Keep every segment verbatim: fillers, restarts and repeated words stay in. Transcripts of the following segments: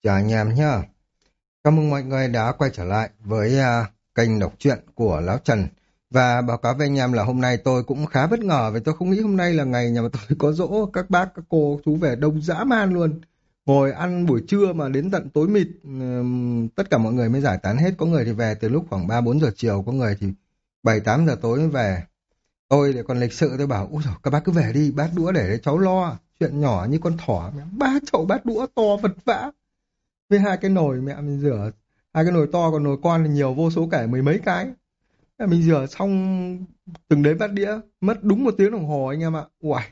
Chào anh em nhá. Cảm ơn mọi người đã quay trở lại với à, kênh đọc truyện của Lão Trần. Và báo cáo với anh em là hôm nay tôi cũng khá bất ngờ vì tôi không nghĩ hôm nay là ngày nhà mà tôi có giỗ các bác, các cô, chú về đông dã man luôn. Ngồi ăn buổi trưa mà đến tận tối mịt, ừm, tất cả mọi người mới giải tán hết. Có người thì về từ lúc khoảng ba bốn giờ chiều, có người thì bảy tám giờ tối mới về. Tôi thì còn lịch sự tôi bảo, ui dồi, các bác cứ về đi, bát đũa để cháu lo. Chuyện nhỏ như con thỏ, ba chậu bát đũa to vật vã với hai cái nồi mẹ mình rửa, hai cái nồi to còn nồi con thì nhiều vô số kể mười mấy cái. Thế mình rửa xong từng đấy bát đĩa mất đúng một tiếng đồng hồ anh em ạ. Uầy,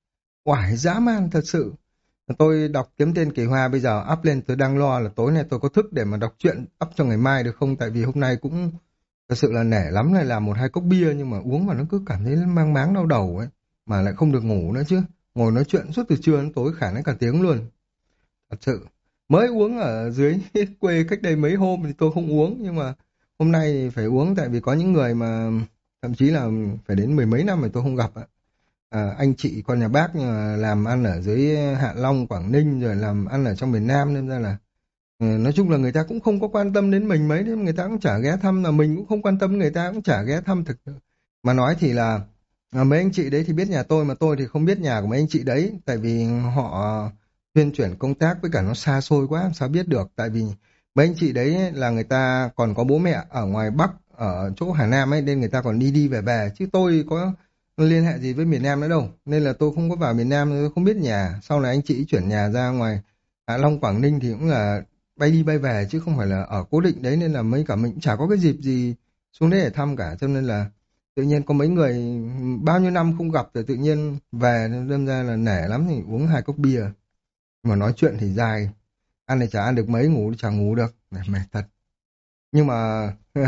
uầy dã man thật sự. Tôi đọc Kiếm Tiền Kỳ Hoa bây giờ up lên, tôi đang lo là tối nay tôi có thức để mà đọc truyện up cho ngày mai được không, tại vì hôm nay cũng thật sự là nể lắm này, làm một hai cốc bia nhưng mà uống mà nó cứ cảm thấy mang máng đau đầu ấy, mà lại không được ngủ nữa chứ, ngồi nói chuyện suốt từ trưa đến tối khả năng cả tiếng luôn. Thật sự, mới uống ở dưới quê cách đây mấy hôm thì tôi không uống, nhưng mà hôm nay thì phải uống tại vì có những người mà thậm chí là phải đến mười mấy năm mà tôi không gặp ạ. À, anh chị con nhà bác nhưng mà làm ăn ở dưới Hạ Long, Quảng Ninh rồi làm ăn ở trong miền Nam nên ra là ừ, nói chung là người ta cũng không có quan tâm đến mình mấy, nên người ta cũng chả ghé thăm, là mình cũng không quan tâm người ta cũng chả ghé thăm thực. Mà nói thì là à, mấy anh chị đấy thì biết nhà tôi mà tôi thì không biết nhà của mấy anh chị đấy, tại vì họ tuyên chuyển công tác với cả nó xa xôi quá làm sao biết được, tại vì mấy anh chị đấy ấy, là người ta còn có bố mẹ ở ngoài Bắc ở chỗ Hà Nam ấy, nên người ta còn đi đi về về, chứ tôi có liên hệ gì với miền Nam nữa đâu, nên là tôi không có vào miền Nam, tôi không biết nhà. Sau này anh chị chuyển nhà ra ngoài Hạ Long, Quảng Ninh thì cũng là bay đi bay về chứ không phải là ở cố định đấy, nên là mấy cả mình cũng chả có cái dịp gì xuống đấy để thăm cả, cho nên là tự nhiên có mấy người bao nhiêu năm không gặp rồi tự nhiên về, đâm ra là nể lắm thì uống hai cốc bia, mà nói chuyện thì dài, ăn thì chả ăn được mấy, ngủ thì chả ngủ được. Mệt, mệt thật. Nhưng mà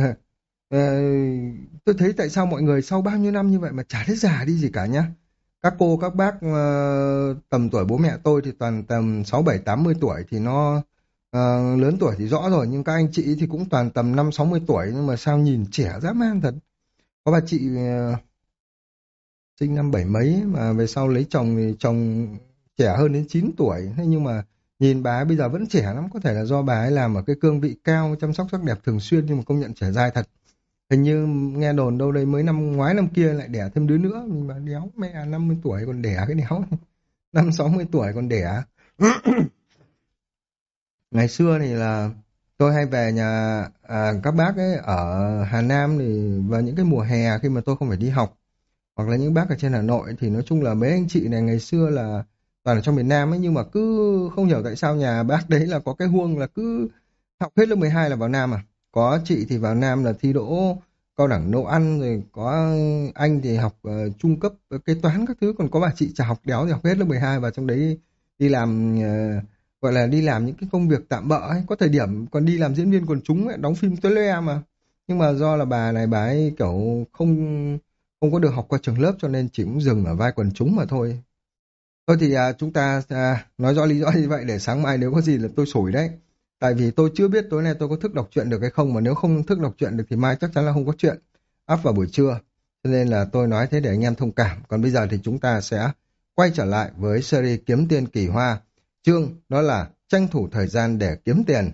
ờ, tôi thấy tại sao mọi người sau bao nhiêu năm như vậy mà chả thấy già đi gì cả nhá. Các cô các bác ờ, tầm tuổi bố mẹ tôi thì toàn tầm sáu bảy tám mươi tuổi thì nó ờ, lớn tuổi thì rõ rồi, nhưng các anh chị thì cũng toàn tầm năm sáu mươi tuổi, nhưng mà sao nhìn trẻ dã man thật. Có bà chị ờ, sinh năm bảy mấy mà về sau lấy chồng thì chồng trẻ hơn đến chín tuổi. Thế nhưng mà nhìn bà ấy bây giờ vẫn trẻ lắm, có thể là do bà ấy làm ở cái cương vị cao chăm sóc sắc đẹp thường xuyên, nhưng mà công nhận trẻ dai thật. Hình như nghe đồn đâu đây mới năm ngoái năm kia lại đẻ thêm đứa nữa, nhưng mà đéo mẹ năm mươi tuổi còn đẻ cái đéo, năm sáu mươi tuổi còn đẻ. Ngày xưa thì là tôi hay về nhà à, các bác ấy ở Hà Nam thì vào những cái mùa hè khi mà tôi không phải đi học, hoặc là những bác ở trên Hà Nội, thì nói chung là mấy anh chị này ngày xưa là toàn ở trong miền Nam ấy, nhưng mà cứ không hiểu tại sao nhà bác đấy là có cái huông là cứ học hết lớp mười hai là vào Nam à. Có chị thì vào Nam là thi đỗ cao đẳng nấu ăn, rồi có anh thì học ờ, trung cấp ờ, kế toán các thứ, còn có bà chị chả học đéo thì học hết lớp mười hai vào trong đấy đi làm, ờ, gọi là đi làm những cái công việc tạm bợ ấy, có thời điểm còn đi làm diễn viên quần chúng ấy, đóng phim tới loe mà. Nhưng mà do là bà này bà ấy kiểu không không có được học qua trường lớp cho nên chỉ cũng dừng ở vai quần chúng mà thôi. Thôi thì à, chúng ta à, nói rõ lý do như vậy để sáng mai nếu có gì là tôi sủi đấy. Tại vì tôi chưa biết tối nay tôi có thức đọc truyện được hay không, mà nếu không thức đọc truyện được thì mai chắc chắn là không có chuyện up vào buổi trưa. Cho nên là tôi nói thế để anh em thông cảm. Còn bây giờ thì chúng ta sẽ quay trở lại với series Kiếm Tiền Kỳ Hoa. Chương đó là tranh thủ thời gian để kiếm tiền.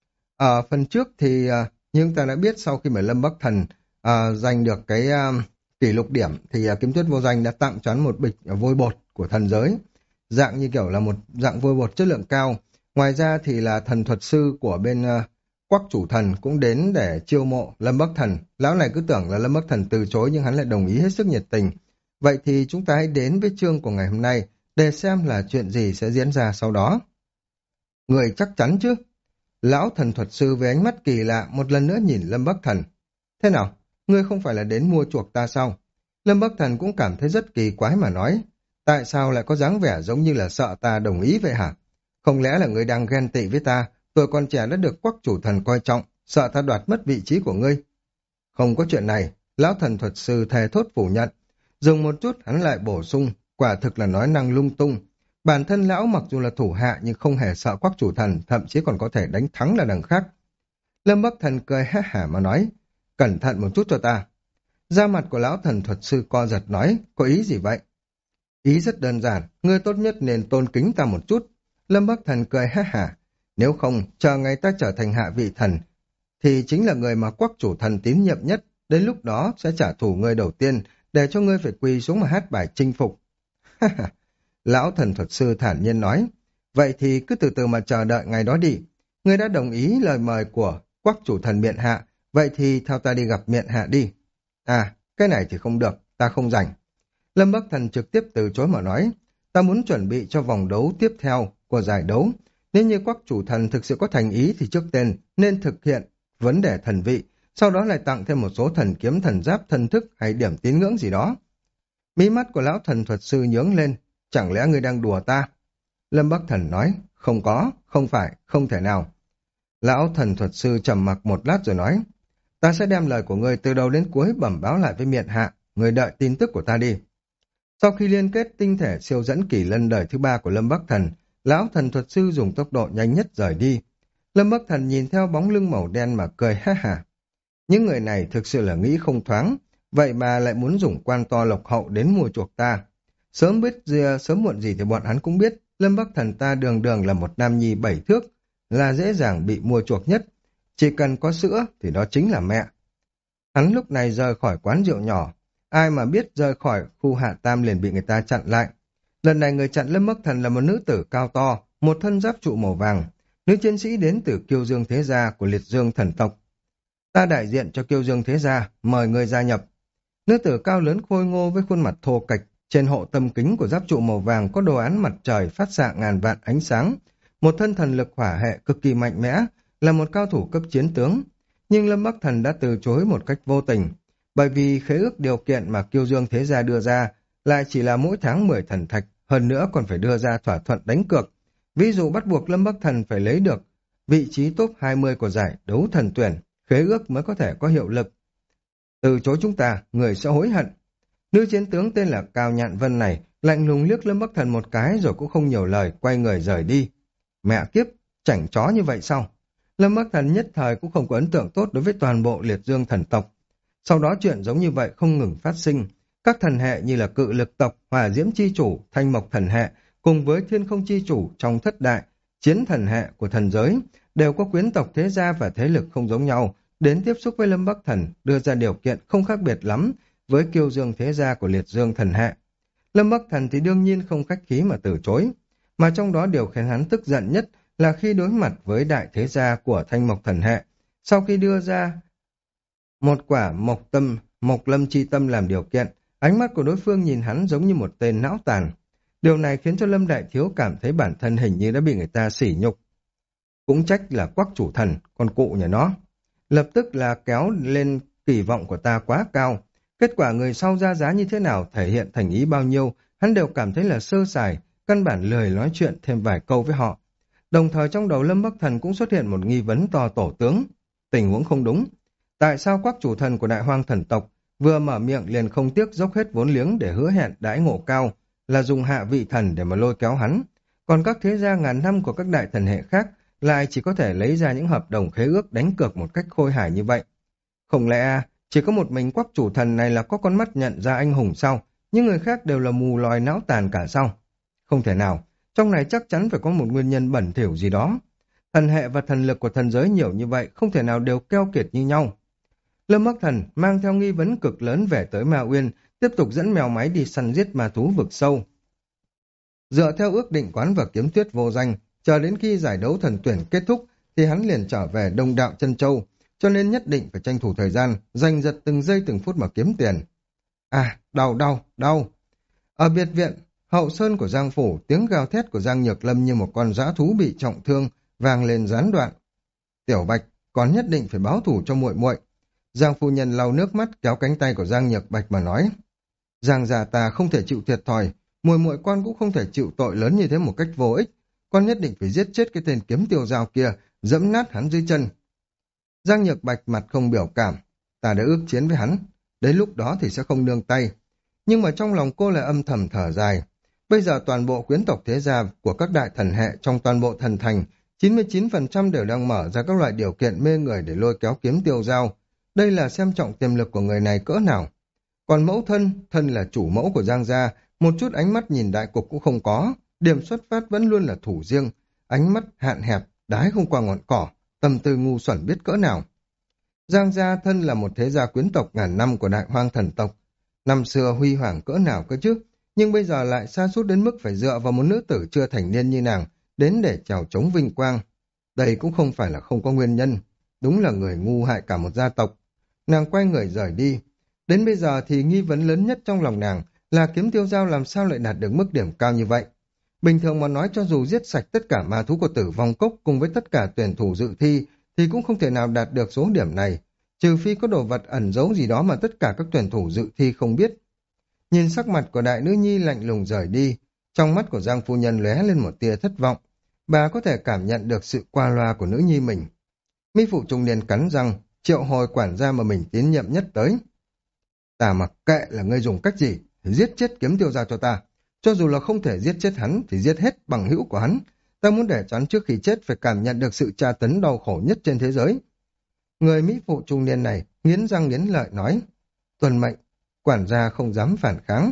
Ở phần trước thì à, như chúng ta đã biết, sau khi mà Lâm Bắc Thần à, giành được cái à, kỷ lục điểm thì à, Kiếm Tuyết Vô Danh đã tặng cho hắn một bịch à, vôi bột của thần giới, dạng như kiểu là một dạng vôi bột chất lượng cao. Ngoài ra thì là thần thuật sư của bên à, Quắc Chủ Thần cũng đến để chiêu mộ Lâm Bắc Thần. Lão này cứ tưởng là Lâm Bắc Thần từ chối nhưng hắn lại đồng ý hết sức nhiệt tình. Vậy thì chúng ta hãy đến với chương của ngày hôm nay để xem là chuyện gì sẽ diễn ra sau đó. Người chắc chắn chứ? Lão thần thuật sư với ánh mắt kỳ lạ một lần nữa nhìn Lâm Bắc Thần. Thế nào? Ngươi không phải là đến mua chuộc ta sao? Lâm Bắc Thần cũng cảm thấy rất kỳ quái mà nói. Tại sao lại có dáng vẻ giống như là sợ ta đồng ý vậy hả? Không lẽ là ngươi đang ghen tị với ta? Tuổi con trẻ đã được Quắc Chủ Thần coi trọng, sợ ta đoạt mất vị trí của ngươi. Không có chuyện này, lão thần thuật sư thề thốt phủ nhận. Dừng một chút hắn lại bổ sung, quả thực là nói năng lung tung. Bản thân lão mặc dù là thủ hạ nhưng không hề sợ Quắc Chủ Thần, thậm chí còn có thể đánh thắng là đằng khác. Lâm Bắc Thần cười ha hả mà nói, cẩn thận một chút cho ta. Da mặt của lão thần thuật sư co giật nói, có ý gì vậy? Ý rất đơn giản, ngươi tốt nhất nên tôn kính ta một chút. Lâm Bắc Thần cười ha hả, Nếu không, chờ ngày ta trở thành hạ vị thần, thì chính là người mà Quắc chủ thần tín nhiệm nhất, đến lúc đó sẽ trả thù ngươi đầu tiên, để cho ngươi phải quỳ xuống mà hát bài chinh phục. Lão thần thuật sư thản nhiên nói, vậy thì cứ từ từ mà chờ đợi ngày đó đi. Ngươi đã đồng ý lời mời của Quắc chủ thần miện hạ, vậy thì theo ta đi gặp miện hạ đi. À, cái này thì không được, ta không rảnh. Lâm Bắc Thần trực tiếp từ chối mà nói, ta muốn chuẩn bị cho vòng đấu tiếp theo của giải đấu. Nếu như Quắc chủ thần thực sự có thành ý thì trước tiên nên thực hiện vấn đề thần vị, sau đó lại tặng thêm một số thần kiếm, thần giáp, thần thức hay điểm tín ngưỡng gì đó. Mí mắt của lão thần thuật sư nhướng lên, chẳng lẽ ngươi đang đùa ta? Lâm Bắc Thần nói, không có, không phải, không thể nào. Lão thần thuật sư trầm mặc một lát rồi nói, ta sẽ đem lời của ngươi từ đầu đến cuối bẩm báo lại với miện hạ, ngươi đợi tin tức của ta đi. Sau khi liên kết tinh thể siêu dẫn kỳ lân đời thứ ba của Lâm Bắc Thần, lão thần thuật sư dùng tốc độ nhanh nhất rời đi. Lâm Bắc Thần nhìn theo bóng lưng màu đen mà cười ha hả. Những người này thực sự là nghĩ không thoáng, vậy mà lại muốn dùng quan to lộc hậu đến mua chuộc ta. Sớm biết gì, sớm muộn gì thì bọn hắn cũng biết, Lâm Bắc Thần ta đường đường là một nam nhi bảy thước, là dễ dàng bị mua chuộc nhất. Chỉ cần có sữa thì đó chính là mẹ. Hắn lúc này rời khỏi quán rượu nhỏ, ai mà biết rời khỏi khu hạ tam liền bị người ta chặn lại. Lần này người chặn Lâm Bắc Thần là một nữ tử cao to, một thân giáp trụ màu vàng, nữ chiến sĩ đến từ Kiêu Dương Thế Gia của Liệt Dương thần tộc. Ta đại diện cho Kiêu Dương Thế Gia, mời người gia nhập. Nữ tử cao lớn khôi ngô với khuôn mặt thô kệch, trên hộ tâm kính của giáp trụ màu vàng có đồ án mặt trời phát xạ ngàn vạn ánh sáng, một thân thần lực hỏa hệ cực kỳ mạnh mẽ, là một cao thủ cấp chiến tướng. Nhưng Lâm Bắc Thần đã từ chối một cách vô tình, bởi vì khế ước điều kiện mà Kiêu Dương Thế Gia đưa ra lại chỉ là mỗi tháng mười thần thạch, hơn nữa còn phải đưa ra thỏa thuận đánh cược. Ví dụ bắt buộc Lâm Bắc Thần phải lấy được vị trí top hai mươi của giải đấu thần tuyển, khế ước mới có thể có hiệu lực. Từ chối chúng ta, người sẽ hối hận. Nữ chiến tướng tên là Cao Nhạn Vân này lạnh lùng liếc Lâm Bắc Thần một cái rồi cũng không nhiều lời, quay người rời đi. Mẹ kiếp, chảnh chó như vậy sao? Lâm Bắc Thần nhất thời cũng không có ấn tượng tốt đối với toàn bộ Liệt Dương thần tộc. Sau đó chuyện giống như vậy không ngừng phát sinh. Các thần hệ như là Cự Lực tộc, Hỏa Diễm chi chủ, Thanh Mộc thần hệ cùng với Thiên Không chi chủ trong thất đại chiến thần hệ của thần giới đều có quyến tộc thế gia và thế lực không giống nhau đến tiếp xúc với Lâm Bắc Thần, đưa ra điều kiện không khác biệt lắm với Kiêu Dương Thế Gia của Liệt Dương thần hệ. Lâm Bắc Thần thì đương nhiên không khách khí mà từ chối, mà trong đó điều khiến hắn tức giận nhất là khi đối mặt với đại thế gia của Thanh Mộc thần hệ, sau khi đưa ra một quả mộc tâm, mộc lâm chi tâm làm điều kiện, ánh mắt của đối phương nhìn hắn giống như một tên não tàn. Điều này khiến cho Lâm Đại Thiếu cảm thấy bản thân hình như đã bị người ta sỉ nhục. Cũng trách là Quắc chủ thần, con cụ nhà nó. Lập tức là kéo lên kỳ vọng của ta quá cao. Kết quả người sau ra giá như thế nào, thể hiện thành ý bao nhiêu, hắn đều cảm thấy là sơ sài, căn bản lười nói chuyện thêm vài câu với họ. Đồng thời trong đầu Lâm Bắc Thần cũng xuất hiện một nghi vấn to tổ tướng. Tình huống không đúng. Tại sao Quắc chủ thần của Đại Hoang thần tộc vừa mở miệng liền không tiếc dốc hết vốn liếng để hứa hẹn đãi ngộ cao, là dùng hạ vị thần để mà lôi kéo hắn, còn các thế gia ngàn năm của các đại thần hệ khác lại chỉ có thể lấy ra những hợp đồng khế ước đánh cược một cách khôi hài như vậy. Không lẽ chỉ có một mình Quắc chủ thần này là có con mắt nhận ra anh hùng sao, những người khác đều là mù lòi não tàn cả sao? Không thể nào, trong này chắc chắn phải có một nguyên nhân bẩn thỉu gì đó. Thần hệ và thần lực của thần giới nhiều như vậy, không thể nào đều keo kiệt như nhau. Lâm Bắc Thần mang theo nghi vấn cực lớn về tới Ma Uyên, tiếp tục dẫn mèo máy đi săn giết ma thú vực sâu. Dựa theo ước định quán và kiếm tuyết vô danh, chờ đến khi giải đấu thần tuyển kết thúc thì hắn liền trở về Đông Đạo Chân Châu, cho nên nhất định phải tranh thủ thời gian, giành giật từng giây từng phút mà kiếm tiền. À, đau đau, đau. Ở biệt viện, hậu sơn của Giang Phủ, tiếng gào thét của Giang Nhược Lâm như một con dã thú bị trọng thương, vang lên gián đoạn. Tiểu Bạch, còn nhất định phải báo thù cho muội muội. Giang phu nhân lau nước mắt kéo cánh tay của Giang Nhược Bạch mà nói. Giang già ta không thể chịu thiệt thòi, muội muội con cũng không thể chịu tội lớn như thế một cách vô ích. Con nhất định phải giết chết cái tên kiếm tiêu dao kia, dẫm nát hắn dưới chân. Giang Nhược Bạch mặt không biểu cảm. Ta đã ước chiến với hắn, đến lúc đó thì sẽ không nương tay. Nhưng mà trong lòng cô lại âm thầm thở dài. Bây giờ toàn bộ quyến tộc thế gia của các đại thần hệ trong toàn bộ thần thành, chín mươi chín phần trăm đều đang mở ra các loại điều kiện mê người để lôi kéo kiếm tiêu dao. Đây là xem trọng tiềm lực của người này cỡ nào. Còn mẫu thân, thân là chủ mẫu của Giang gia, một chút ánh mắt nhìn đại cục cũng không có, điểm xuất phát vẫn luôn là thủ riêng, ánh mắt hạn hẹp, đái không qua ngọn cỏ, tâm tư ngu xuẩn biết cỡ nào. Giang gia thân là một thế gia quyến tộc ngàn năm của đại hoang thần tộc. Năm xưa huy hoàng cỡ nào cơ chứ, nhưng bây giờ lại sa sút đến mức phải dựa vào một nữ tử chưa thành niên như nàng đến để chèo chống vinh quang. Đây cũng không phải là không có nguyên nhân, đúng là người ngu hại cả một gia tộc. Nàng quay người rời đi. Đến bây giờ thì nghi vấn lớn nhất trong lòng nàng là Kiếm Tiêu Giao làm sao lại đạt được mức điểm cao như vậy. Bình thường mà nói cho dù giết sạch tất cả ma thú của Tử Vong Cốc cùng với tất cả tuyển thủ dự thi thì cũng không thể nào đạt được số điểm này, trừ phi có đồ vật ẩn giấu gì đó mà tất cả các tuyển thủ dự thi không biết. Nhìn sắc mặt của đại nữ nhi lạnh lùng rời đi, trong mắt của Giang phu nhân lóe lên một tia thất vọng. Bà có thể cảm nhận được sự qua loa của nữ nhi mình. Mỹ phụ trung niên cắn răng, triệu hồi quản gia mà mình tín nhiệm nhất tới. Ta mặc kệ là ngươi dùng cách gì, thì giết chết Kiếm Tiêu Giao cho ta. Cho dù là không thể giết chết hắn, thì giết hết bằng hữu của hắn. Ta muốn để cho hắn trước khi chết phải cảm nhận được sự tra tấn đau khổ nhất trên thế giới. Người Mỹ phụ trung niên này nghiến răng nghiến lợi nói. Tuân mệnh, quản gia không dám phản kháng.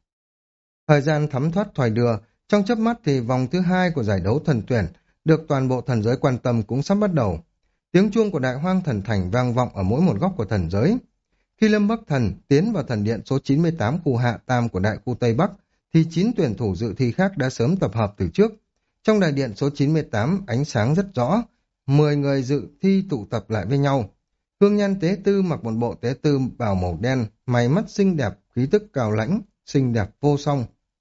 Thời gian thấm thoát thoải đưa, trong chớp mắt thì vòng thứ hai của giải đấu thần tuyển được toàn bộ thần giới quan tâm cũng sắp bắt đầu. Tiếng chuông của đại hoang thần thành vang vọng ở mỗi một góc của thần giới. Khi Lâm Bắc Thần tiến vào thần điện số chín mươi tám khu hạ tam của đại khu Tây Bắc, thì chín tuyển thủ dự thi khác đã sớm tập hợp từ trước. Trong đại điện số chín mươi tám, ánh sáng rất rõ, mười người dự thi tụ tập lại với nhau. Hương Nhan tế tư mặc một bộ tế tư bào màu đen, mày mắt xinh đẹp, khí tức cao lãnh, xinh đẹp vô song.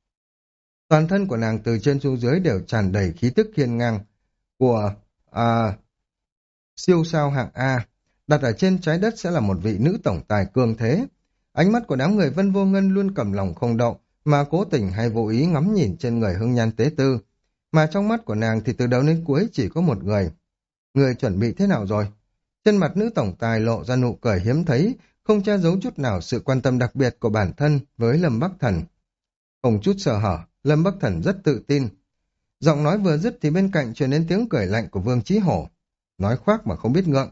Toàn thân của nàng từ trên xuống dưới đều tràn đầy khí tức hiên ngang của à, siêu sao hạng A. Đặt ở trên trái đất sẽ là một vị nữ tổng tài cường thế. Ánh mắt của đám người Vân Vô Ngân luôn cầm lòng không đậu, mà cố tình hay vô ý ngắm nhìn trên người Hương Nhan tế tư. Mà trong mắt của nàng thì từ đầu đến cuối chỉ có một người. Người chuẩn bị thế nào rồi? Trên mặt nữ tổng tài lộ ra nụ cười hiếm thấy, không che giấu chút nào sự quan tâm đặc biệt của bản thân với Lâm Bắc Thần. Không chút sợ hở, Lâm Bắc Thần rất tự tin. Giọng nói vừa dứt thì bên cạnh truyền đến tiếng cười lạnh của Vương Chí Hổ. Nói khoác mà không biết ngượng.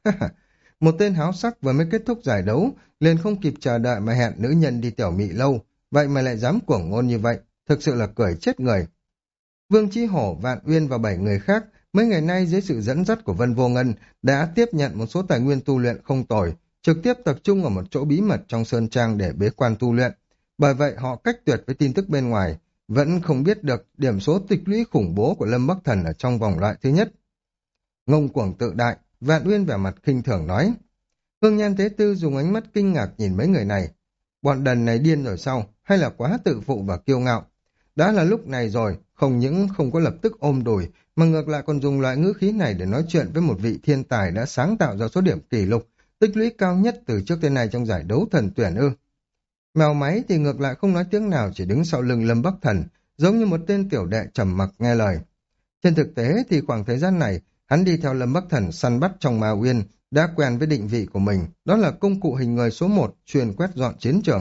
Một tên háo sắc vừa mới kết thúc giải đấu, liền không kịp chờ đợi mà hẹn nữ nhân đi tiểu mị lâu, vậy mà lại dám cuồng ngôn như vậy, thực sự là cười chết người. Vương Chí Hổ, Vạn Uyên và bảy người khác mấy ngày nay dưới sự dẫn dắt của Vân Vô Ngân đã tiếp nhận một số tài nguyên tu luyện không tồi, trực tiếp tập trung ở một chỗ bí mật trong sơn trang để bế quan tu luyện. Bởi vậy họ cách tuyệt với tin tức bên ngoài, vẫn không biết được điểm số tịch lũy khủng bố của Lâm Bắc Thần ở trong vòng loại thứ nhất. Ngông cuồng tự đại, Vạn Uyên vẻ mặt khinh thường nói. Hương Nhan Tế Tư dùng ánh mắt kinh ngạc nhìn mấy người này. Bọn đần này điên rồi sao, hay là quá tự phụ và kiêu ngạo? Đã là lúc này rồi, không những không có lập tức ôm đùi, mà ngược lại còn dùng loại ngữ khí này để nói chuyện với một vị thiên tài đã sáng tạo ra số điểm kỷ lục, tích lũy cao nhất từ trước tới nay trong giải đấu thần tuyển ư. Mèo máy thì ngược lại không nói tiếng nào, chỉ đứng sau lưng Lâm Bắc Thần, giống như một tên tiểu đệ trầm mặc nghe lời. Trên thực tế thì khoảng thời gian này, hắn đi theo Lâm Bắc Thần săn bắt trong Ma Uyên, đã quen với định vị của mình, đó là công cụ hình người số một, chuyên quét dọn chiến trường.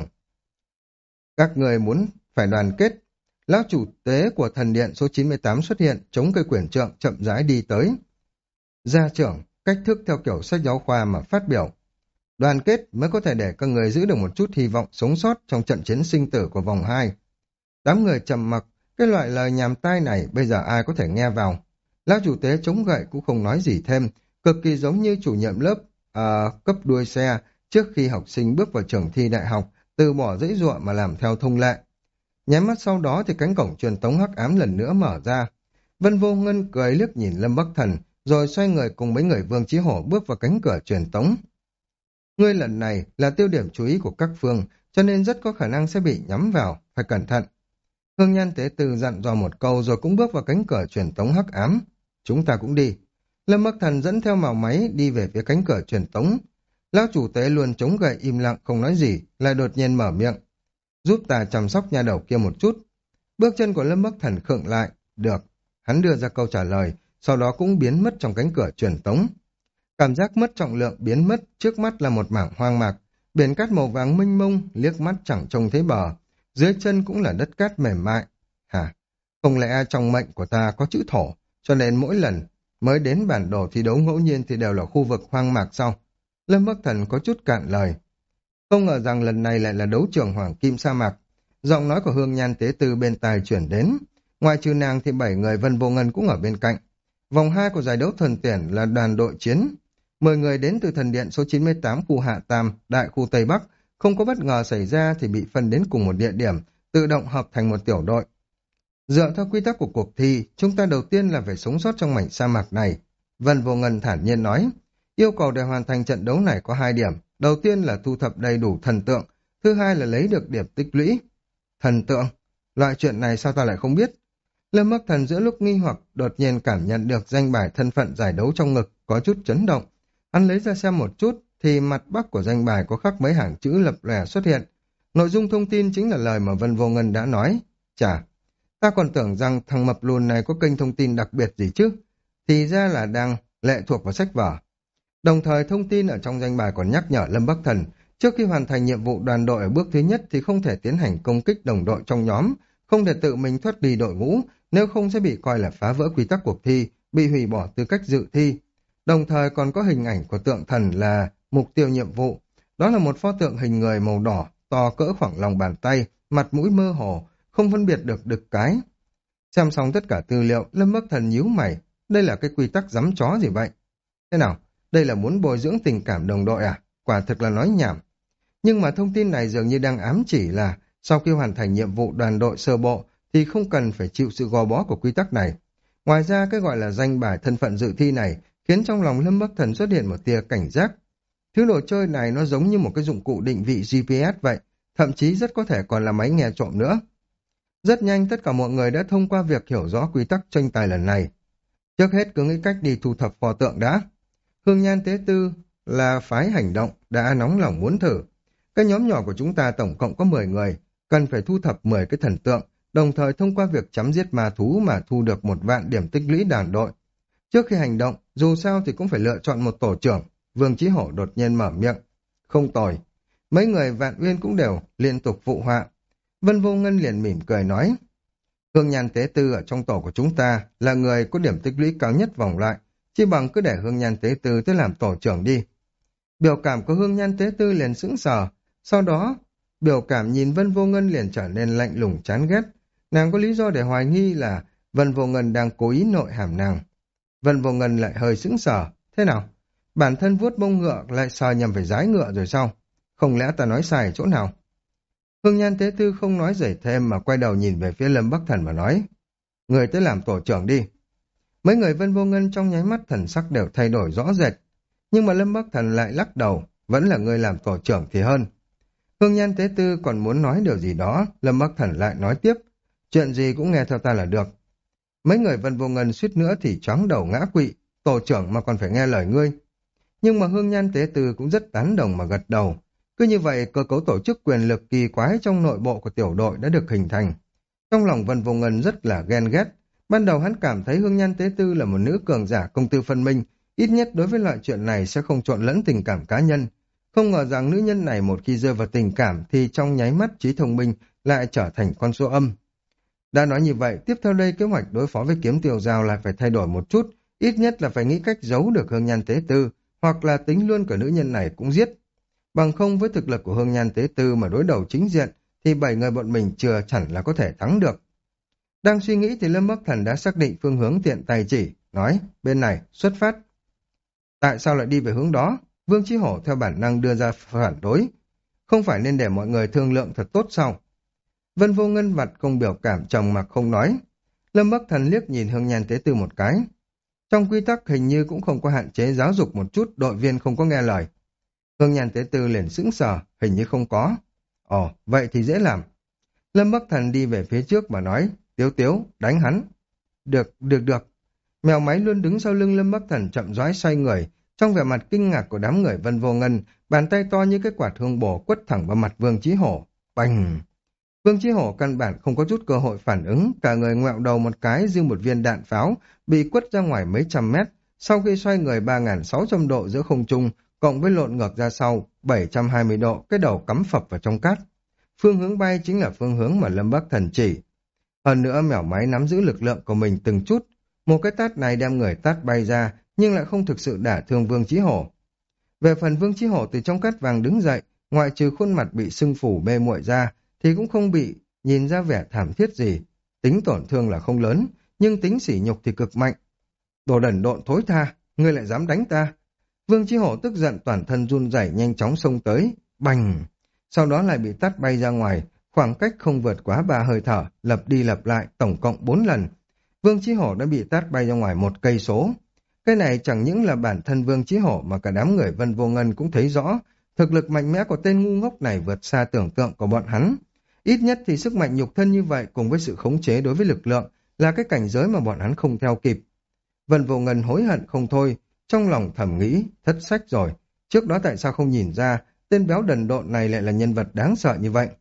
Các người muốn phải đoàn kết. Lão chủ tế của thần điện số chín mươi tám xuất hiện, chống cây quyển trượng chậm rãi đi tới. Gia trưởng, cách thức theo kiểu sách giáo khoa mà phát biểu. Đoàn kết mới có thể để các người giữ được một chút hy vọng sống sót trong trận chiến sinh tử của vòng hai. Đám người trầm mặc, cái loại lời nhàm tai này bây giờ ai có thể nghe vào. Lão chủ tế chống gậy cũng không nói gì thêm, cực kỳ giống như chủ nhiệm lớp à, cấp đuôi xe trước khi học sinh bước vào trường thi đại học, từ bỏ dãy dụa mà làm theo thông lệ. Nháy mắt sau đó thì cánh cổng truyền tống hắc ám lần nữa mở ra. Vân Vô Ngân cười liếc nhìn Lâm Bắc Thần, rồi xoay người cùng mấy người Vương Chí Hổ bước vào cánh cửa truyền tống. Ngươi lần này là tiêu điểm chú ý của các phương, cho nên rất có khả năng sẽ bị nhắm vào, phải cẩn thận. Hương Nhan Tế Từ dặn dò một câu rồi cũng bước vào cánh cửa truyền tống hắc ám. Chúng ta cũng đi. Lâm Bắc Thần dẫn theo màu máy đi về phía cánh cửa truyền tống. Lão chủ tế luôn chống gậy im lặng không nói gì, lại đột nhiên mở miệng. Giúp ta chăm sóc nha đầu kia một chút. Bước chân của Lâm Bắc Thần khựng lại. Được. Hắn đưa ra câu trả lời, sau đó cũng biến mất trong cánh cửa truyền tống. Cảm giác mất trọng lượng biến mất, trước mắt là một mảng hoang mạc, biển cát màu vàng mênh mông, liếc mắt chẳng trông thấy bờ, dưới chân cũng là đất cát mềm mại. Hả? Không lẽ trong mệnh của ta có chữ thổ, cho nên mỗi lần mới đến bản đồ thi đấu ngẫu nhiên thì đều là khu vực hoang mạc sao? Lâm Bắc Thần có chút cạn lời. Không ngờ rằng lần này lại là đấu trường Hoàng Kim sa mạc. Giọng nói của Hương Nhan Tế Tư bên tai chuyển đến. Ngoài trừ nàng thì bảy người Vân Vô Ngân cũng ở bên cạnh. Vòng hai của giải đấu thuần tuyển là đoàn đội chiến. Mười người đến từ thần điện số chín mươi tám khu Hạ Tam, đại khu Tây Bắc, không có bất ngờ xảy ra thì bị phân đến cùng một địa điểm, tự động hợp thành một tiểu đội. Dựa theo quy tắc của cuộc thi, chúng ta đầu tiên là phải sống sót trong mảnh sa mạc này. Vân Vô Ngân thản nhiên nói, yêu cầu để hoàn thành trận đấu này có hai điểm. Đầu tiên là thu thập đầy đủ thần tượng, thứ hai là lấy được điểm tích lũy. Thần tượng? Loại chuyện này sao ta lại không biết? Lâm Bắc Thần giữa lúc nghi hoặc đột nhiên cảm nhận được danh bài thân phận giải đấu trong ngực có chút chấn động. Hắn lấy ra xem một chút thì mặt bắc của danh bài có khắc mấy hàng chữ lập lòe xuất hiện. Nội dung thông tin chính là lời mà Vân Vô Ngân đã nói. Chà, ta còn tưởng rằng thằng mập lùn này có kênh thông tin đặc biệt gì chứ. Thì ra là đang lệ thuộc vào sách vở. Đồng thời thông tin ở trong danh bài còn nhắc nhở Lâm Bắc Thần, trước khi hoàn thành nhiệm vụ đoàn đội ở bước thứ nhất thì không thể tiến hành công kích đồng đội trong nhóm, không thể tự mình thoát đi đội ngũ, nếu không sẽ bị coi là phá vỡ quy tắc cuộc thi, bị hủy bỏ tư cách dự thi. Đồng thời còn có hình ảnh của tượng thần là mục tiêu nhiệm vụ. Đó là một pho tượng hình người màu đỏ, to cỡ khoảng lòng bàn tay, mặt mũi mơ hồ, không phân biệt được đực cái. Xem xong tất cả tư liệu, Lâm Bắc Thần nhíu mày, đây là cái quy tắc giấm chó gì vậy? Thế nào, đây là muốn bồi dưỡng tình cảm đồng đội à? Quả thực là nói nhảm. Nhưng mà thông tin này dường như đang ám chỉ là sau khi hoàn thành nhiệm vụ đoàn đội sơ bộ thì không cần phải chịu sự gò bó của quy tắc này. Ngoài ra cái gọi là danh bài thân phận dự thi này khiến trong lòng Lâm Bắc Thần xuất hiện một tia cảnh giác. Thứ đồ chơi này nó giống như một cái dụng cụ định vị giê pê ét vậy, thậm chí rất có thể còn là máy nghe trộm nữa. Rất nhanh tất cả mọi người đã thông qua việc hiểu rõ quy tắc tranh tài lần này. Trước hết cứ nghĩ cách đi thu thập pho tượng đã. Hương Nhan Tế Tư là phái hành động đã nóng lòng muốn thử. Cái nhóm nhỏ của chúng ta tổng cộng có mười người, cần phải thu thập mười cái thần tượng, đồng thời thông qua việc chấm giết ma thú mà thu được một vạn điểm tích lũy đàn đội. Trước khi hành động, dù sao thì cũng phải lựa chọn một tổ trưởng. Vương Chí Hổ đột nhiên mở miệng. Không tồi. Mấy người Vạn Uyên cũng đều liên tục phụ họa. Vân Vô Ngân liền mỉm cười nói. Hương Nhan Tế Tư ở trong tổ của chúng ta là người có điểm tích lũy cao nhất vòng loại. Chỉ bằng cứ để Hương Nhan Tế Tư tới làm tổ trưởng đi. Biểu cảm của Hương Nhan Tế Tư liền sững sờ. Sau đó, biểu cảm nhìn Vân Vô Ngân liền trở nên lạnh lùng chán ghét. Nàng có lý do để hoài nghi là Vân Vô Ngân đang cố ý nội hàm nàng. Vân Vô Ngân lại hơi sững sờ. Thế nào? Bản thân vuốt bông ngựa lại sờ nhầm phải dái ngựa rồi sao? Không lẽ ta nói sai chỗ nào? Hương Nhan Tế Tư không nói gì thêm mà quay đầu nhìn về phía Lâm Bắc Thần và nói. Người tới làm tổ trưởng đi. Mấy người Vân Vô Ngân trong nháy mắt thần sắc đều thay đổi rõ rệt. Nhưng mà Lâm Bắc Thần lại lắc đầu. Vẫn là người làm tổ trưởng thì hơn. Hương Nhan Tế Tư còn muốn nói điều gì đó. Lâm Bắc Thần lại nói tiếp. Chuyện gì cũng nghe theo ta là được. Mấy người Vân Vô Ngân suýt nữa thì choáng đầu ngã quỵ. Tổ trưởng mà còn phải nghe lời ngươi. Nhưng mà Hương Nhan Tế Tư cũng rất tán đồng mà gật đầu. Cứ như vậy, cơ cấu tổ chức quyền lực kỳ quái trong nội bộ của tiểu đội đã được hình thành. Trong lòng Vân Vô Ngân rất là ghen ghét. Ban đầu hắn cảm thấy Hương Nhan Tế Tư là một nữ cường giả công tư phân minh, ít nhất đối với loại chuyện này sẽ không trộn lẫn tình cảm cá nhân. Không ngờ rằng nữ nhân này một khi rơi vào tình cảm thì trong nháy mắt trí thông minh lại trở thành con số âm. Đã nói như vậy, tiếp theo đây kế hoạch đối phó với Kiếm Tiêu Giao lại phải thay đổi một chút, ít nhất là phải nghĩ cách giấu được Hương Nhan Tế Tư, hoặc là tính luôn cả nữ nhân này cũng giết. Bằng không với thực lực của Hương Nhan Tế Tư mà đối đầu chính diện, thì bảy người bọn mình chưa hẳn là có thể thắng được. Đang suy nghĩ thì Lâm Bắc Thần đã xác định phương hướng tiện tay chỉ, nói, bên này, xuất phát. Tại sao lại đi về hướng đó? Vương Chí Hổ theo bản năng đưa ra phản đối. Không phải nên để mọi người thương lượng thật tốt sao? Vân Vô Ngân mặt không biểu cảm trầm mặc không nói. Lâm Bắc Thần liếc nhìn Hương Nhan Tế Tư một cái. Trong quy tắc hình như cũng không có hạn chế giáo dục một chút đội viên không có nghe lời. Hương Nhan Tế Tư liền sững sờ, hình như không có. Ồ, vậy thì dễ làm. Lâm Bắc Thần đi về phía trước mà nói, Tiếu Tiếu, đánh hắn. Được, được, được. Mèo máy luôn đứng sau lưng Lâm Bắc Thần chậm rãi xoay người, trong vẻ mặt kinh ngạc của đám người Vân Vô Ngân, bàn tay to như cái quạt hương bổ quất thẳng vào mặt Vương Chí Hổ. Bành! Vương Chí Hổ căn bản không có chút cơ hội phản ứng, cả người ngoẹo đầu một cái như một viên đạn pháo, bị quất ra ngoài mấy trăm mét, sau khi xoay người ba nghìn sáu trăm độ giữa không trung, cộng với lộn ngược ra sau, bảy trăm hai mươi độ, cái đầu cắm phập vào trong cát. Phương hướng bay chính là phương hướng mà Lâm Bắc Thần chỉ. Hơn nữa mèo máy nắm giữ lực lượng của mình từng chút, một cái tát này đem người tát bay ra, nhưng lại không thực sự đả thương Vương Chí Hổ. Về phần Vương Chí Hổ từ trong cát vàng đứng dậy, ngoại trừ khuôn mặt bị sưng phù mê muội ra, thì cũng không bị nhìn ra vẻ thảm thiết gì. Tính tổn thương là không lớn, nhưng tính sỉ nhục thì cực mạnh. Đồ đần độn thối tha, ngươi lại dám đánh ta. Vương Chí Hổ tức giận toàn thân run rẩy nhanh chóng xông tới, bành. Sau đó lại bị tát bay ra ngoài, khoảng cách không vượt quá ba hơi thở, lặp đi lặp lại tổng cộng bốn lần. Vương Chí Hổ đã bị tát bay ra ngoài một cây số. Cái này chẳng những là bản thân Vương Chí Hổ mà cả đám người Vân Vô Ngân cũng thấy rõ, thực lực mạnh mẽ của tên ngu ngốc này vượt xa tưởng tượng của bọn hắn. Ít nhất thì sức mạnh nhục thân như vậy cùng với sự khống chế đối với lực lượng là cái cảnh giới mà bọn hắn không theo kịp. Vân Vô Ngân hối hận không thôi, trong lòng thầm nghĩ, thất sách rồi. Trước đó tại sao không nhìn ra, tên béo đần độn này lại là nhân vật đáng sợ như vậy.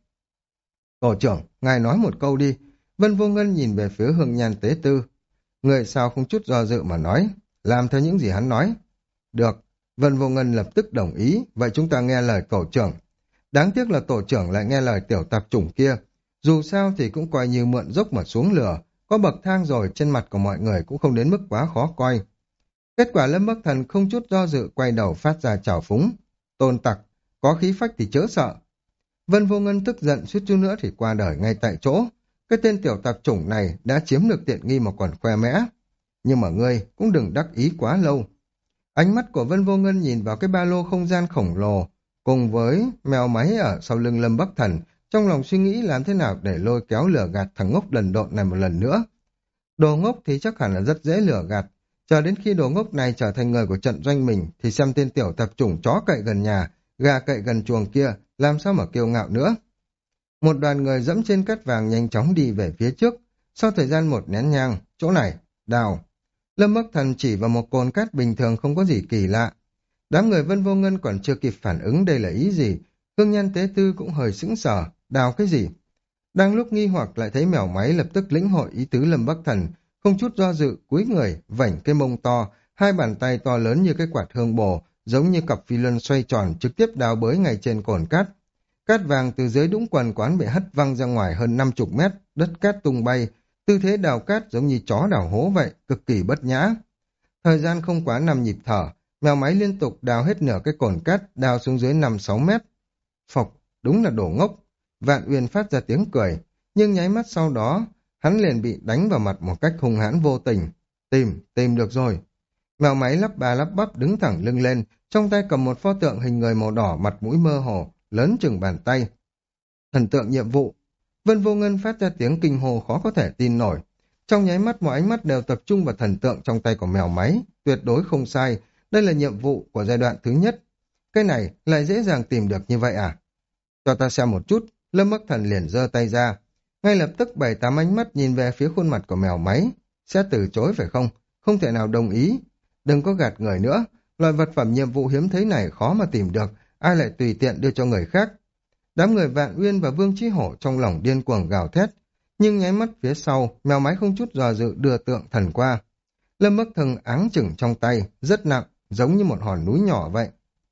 Tổ trưởng, ngài nói một câu đi. Vân Vô Ngân nhìn về phía Hương Nhan Tế Tư. Người sao không chút do dự mà nói, làm theo những gì hắn nói. Được, Vân Vô Ngân lập tức đồng ý, vậy chúng ta nghe lời tổ trưởng. Đáng tiếc là tổ trưởng lại nghe lời tiểu tạp chủng kia. Dù sao thì cũng coi như mượn dốc mà xuống lửa, có bậc thang rồi trên mặt của mọi người cũng không đến mức quá khó coi. Kết quả Lâm Bắc Thần không chút do dự quay đầu phát ra trào phúng. Tôn tặc, có khí phách thì chớ sợ. Vân Vô Ngân tức giận suýt chút nữa thì qua đời ngay tại chỗ. Cái tên tiểu tạp chủng này đã chiếm được tiện nghi mà còn khoe mẽ. Nhưng mà ngươi cũng đừng đắc ý quá lâu. Ánh mắt của Vân Vô Ngân nhìn vào cái ba lô không gian khổng lồ cùng với mèo máy ở sau lưng Lâm Bắc Thần, trong lòng suy nghĩ làm thế nào để lôi kéo lửa gạt thằng ngốc đần độn này một lần nữa. Đồ ngốc thì chắc hẳn là rất dễ lửa gạt. Chờ đến khi đồ ngốc này trở thành người của trận doanh mình thì xem tên tiểu tạp chủng chó cậy gần nhà, gà cậy gần chuồng kia, làm sao mà kiêu ngạo nữa. Một đoàn người dẫm trên cát vàng nhanh chóng đi về phía trước. Sau thời gian một nén nhang, chỗ này, đào. Lâm Bắc Thần chỉ vào một cồn cát bình thường không có gì kỳ lạ. Đám người Vân Vô Ngân còn chưa kịp phản ứng đây là ý gì. Hương Nhan Tế Tư cũng hơi sững sờ, đào cái gì. Đang lúc nghi hoặc lại thấy mèo máy lập tức lĩnh hội ý tứ Lâm Bắc Thần, không chút do dự cúi người, vảnh cái mông to, hai bàn tay to lớn như cái quạt hương bồ, giống như cặp phi luân xoay tròn trực tiếp đào bới ngay trên cồn cát. Cát vàng từ dưới đũng quần quán bị hất văng ra ngoài hơn năm chục mét, đất cát tung bay, tư thế đào cát giống như chó đào hố vậy, cực kỳ bất nhã. Thời gian không quá năm nhịp thở, mèo máy liên tục đào hết nửa cái cồn cát, đào xuống dưới năm sáu mét. Phộc, đúng là đồ ngốc. Vạn Uyên phát ra tiếng cười, nhưng nháy mắt sau đó, hắn liền bị đánh vào mặt một cách hung hãn vô tình. Tìm, tìm được rồi. Mèo máy lắp ba lắp bắp đứng thẳng lưng lên, trong tay cầm một pho tượng hình người màu đỏ mặt mũi mơ hồ, lớn chừng bàn tay. Thần tượng nhiệm vụ. Vân Vô Ngân phát ra tiếng kinh hồ khó có thể tin nổi. Trong nháy mắt mọi ánh mắt đều tập trung vào thần tượng trong tay của mèo máy, tuyệt đối không sai, đây là nhiệm vụ của giai đoạn thứ nhất. Cái này lại dễ dàng tìm được như vậy à? Cho ta xem một chút, Lâm Bắc Thần liền giơ tay ra. Ngay lập tức bảy tám ánh mắt nhìn về phía khuôn mặt của mèo máy. Sẽ từ chối phải không? Không thể nào đồng ý. Đừng có gạt người nữa, loại vật phẩm nhiệm vụ hiếm thấy này khó mà tìm được, ai lại tùy tiện đưa cho người khác. Đám người Vạn Uyên và Vương Chí Hổ trong lòng điên cuồng gào thét, nhưng nháy mắt phía sau, mèo máy không chút dò dự đưa tượng thần qua. Lâm Bắc Thần áng chừng trong tay, rất nặng, giống như một hòn núi nhỏ vậy.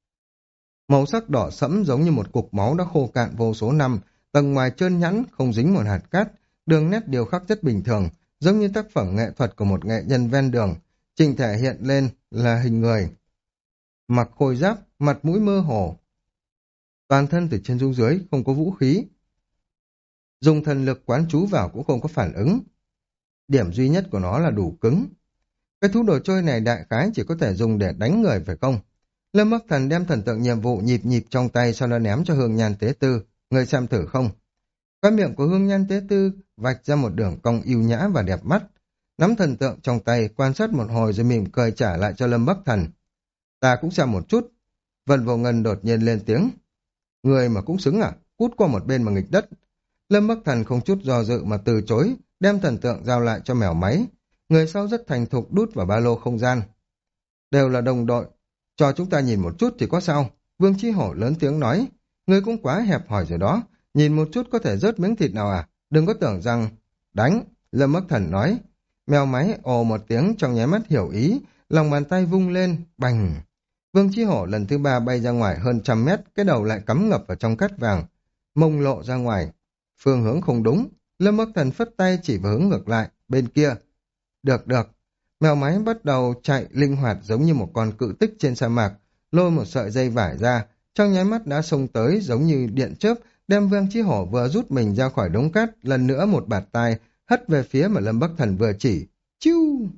Màu sắc đỏ sẫm giống như một cục máu đã khô cạn vô số năm, tầng ngoài trơn nhẵn, không dính một hạt cát, đường nét điêu khắc rất bình thường, giống như tác phẩm nghệ thuật của một nghệ nhân ven đường, trình thể hiện lên là hình người. Mặc khôi giáp, mặt mũi mơ hồ, toàn thân từ trên xuống dưới không có vũ khí. Dùng thần lực quán chú vào cũng không có phản ứng. Điểm duy nhất của nó là đủ cứng. Cái thú đồ chơi này đại khái chỉ có thể dùng để đánh người phải không? Lâm Bắc Thần đem thần tượng nhiệm vụ nhịp nhịp trong tay sau đó ném cho Hương Nhan Tế Tư. Người xem thử không? Cái miệng của Hương Nhan Tế Tư vạch ra một đường cong yêu nhã và đẹp mắt. Nắm thần tượng trong tay quan sát một hồi rồi mỉm cười trả lại cho Lâm Bắc Thần. Ta cũng xem một chút. Vân Vô Ngân đột nhiên lên tiếng. Người mà cũng xứng à? Cút qua một bên mà nghịch đất. Lâm Bắc Thần không chút do dự mà từ chối, đem thần tượng giao lại cho mèo máy. Người sau rất thành thục đút vào ba lô không gian. Đều là đồng đội, cho chúng ta nhìn một chút thì có sao? Vương Chí Hổ lớn tiếng nói. Người cũng quá hẹp hòi rồi đó, nhìn một chút có thể rớt miếng thịt nào à? Đừng có tưởng rằng... Đánh, Lâm Bắc Thần nói. Mèo máy ồ một tiếng trong nháy mắt hiểu ý, lòng bàn tay vung lên, bành. Vương Chí Hổ lần thứ ba bay ra ngoài hơn trăm mét, cái đầu lại cắm ngập vào trong cát vàng, mông lộ ra ngoài. Phương hướng không đúng, Lâm Bắc Thần phất tay chỉ vào hướng ngược lại, bên kia. Được được, mèo máy bắt đầu chạy linh hoạt giống như một con cự tích trên sa mạc, lôi một sợi dây vải ra, trong nháy mắt đã xông tới giống như điện chớp, đem Vương Chí Hổ vừa rút mình ra khỏi đống cát, lần nữa một bạt tai hất về phía mà Lâm Bắc Thần vừa chỉ. Chiu!